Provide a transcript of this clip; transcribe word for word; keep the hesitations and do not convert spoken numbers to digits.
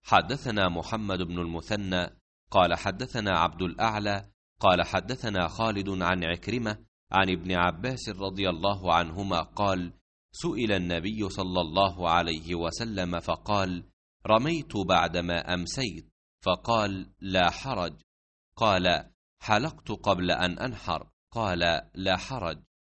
حدثنا محمد بن المثنى قال حدثنا عبد الأعلى قال حدثنا خالد عن عكرمة عن ابن عباس رضي الله عنهما قال: سئل النبي صلى الله عليه وسلم فقال: رميت بعدما أمسيت، فقال: لا حرج. قال: حلقت قبل أن أنحر، قال: لا حرج.